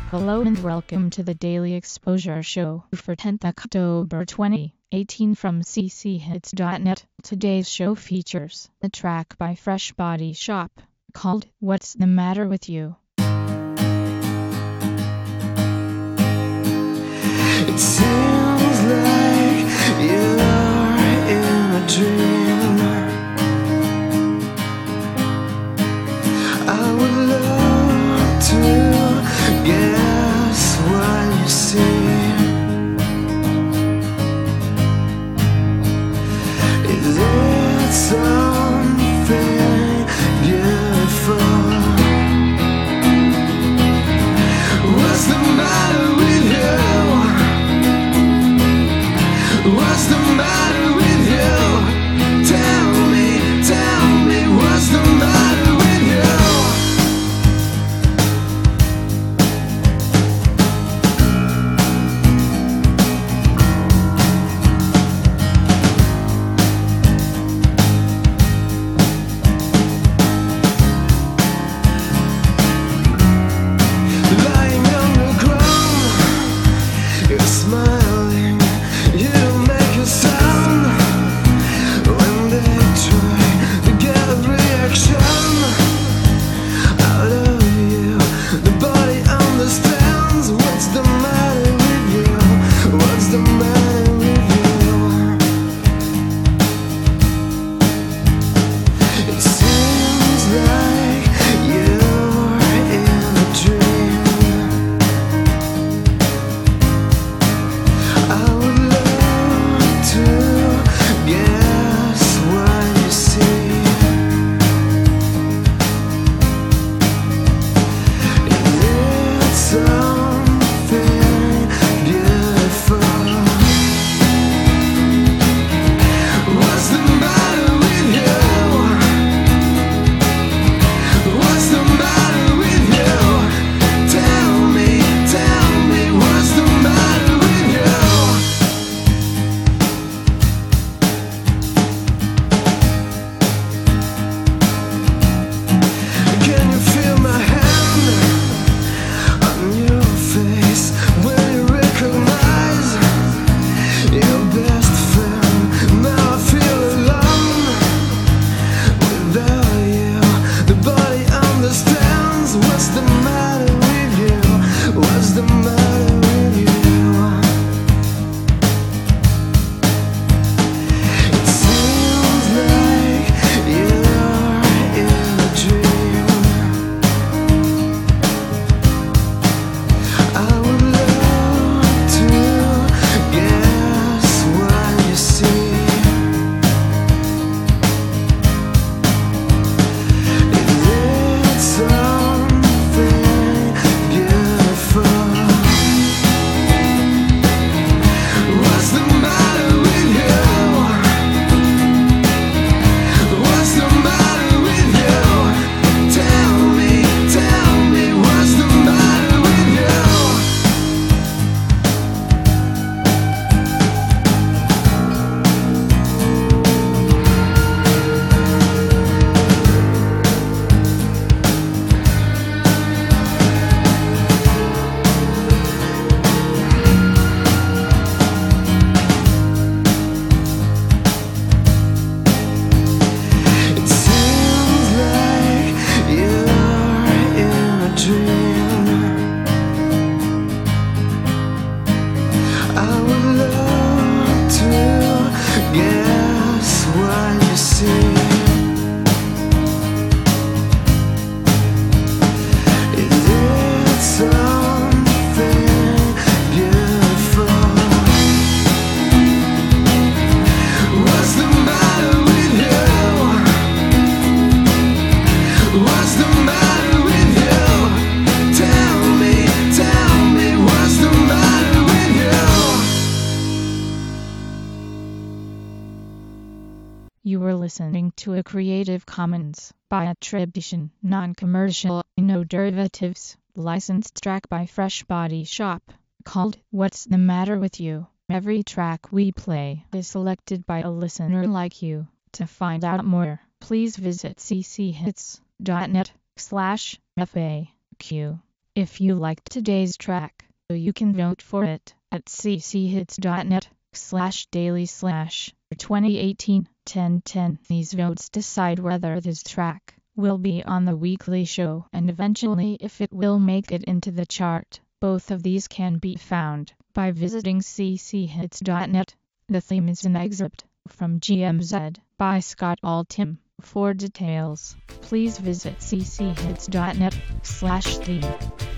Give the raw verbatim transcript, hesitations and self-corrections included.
Hello and welcome to the Daily Exposure Show for tenth October twenty eighteen from c c hits dot net. Today's show features a track by Fresh Body Shop called What's the Matter with You? It seems like you're in a dream. I would love to guess what you see. Is it something beautiful? What's the matter with you? What's the matter with you? Tell me, tell me, what's the matter with you? Lying on the ground, you're smiling. You don't make a sound when they try to get a reaction out of you. The body understands. What's the matter with you? What's the matter with you? It seems like you're in a dream. I would love to guess what you see. Is it something beautiful? What's the matter with you? What's the matter with you? Tell me, tell me, what's the matter with you? Can you feel my hand on your face when you recognize your best friend? Now I feel alone without you. The body understands. What's the matter with you? What's the matter with you? It seems like you're in a dream. I would love to guess what you see. Is it something beautiful? What's the matter with you? What's the matter with you? Tell me, tell me, what's the matter with you? It seems like you're in a dream. I would love to guess what you see. Is it something beautiful? What's the matter with you? What's the matter with you? Tell me, tell me, what's the matter with you? You were listening to a Creative Commons by attribution, non-commercial, no derivatives, licensed track by Fresh Body Shop called What's the Matter with You? Every track we play is selected by a listener like you. To find out more, please visit c c hits dot net slash F A Q. If you liked today's track, you can vote for it at cchits.net slash daily slash 2018 1010. These votes decide whether this track will be on the weekly show and eventually if it will make it into the chart. Both of these can be found by visiting c c hits dot net. The theme is an excerpt from G M Z by Scott Altham. For details, please visit c c hits dot net slash theme.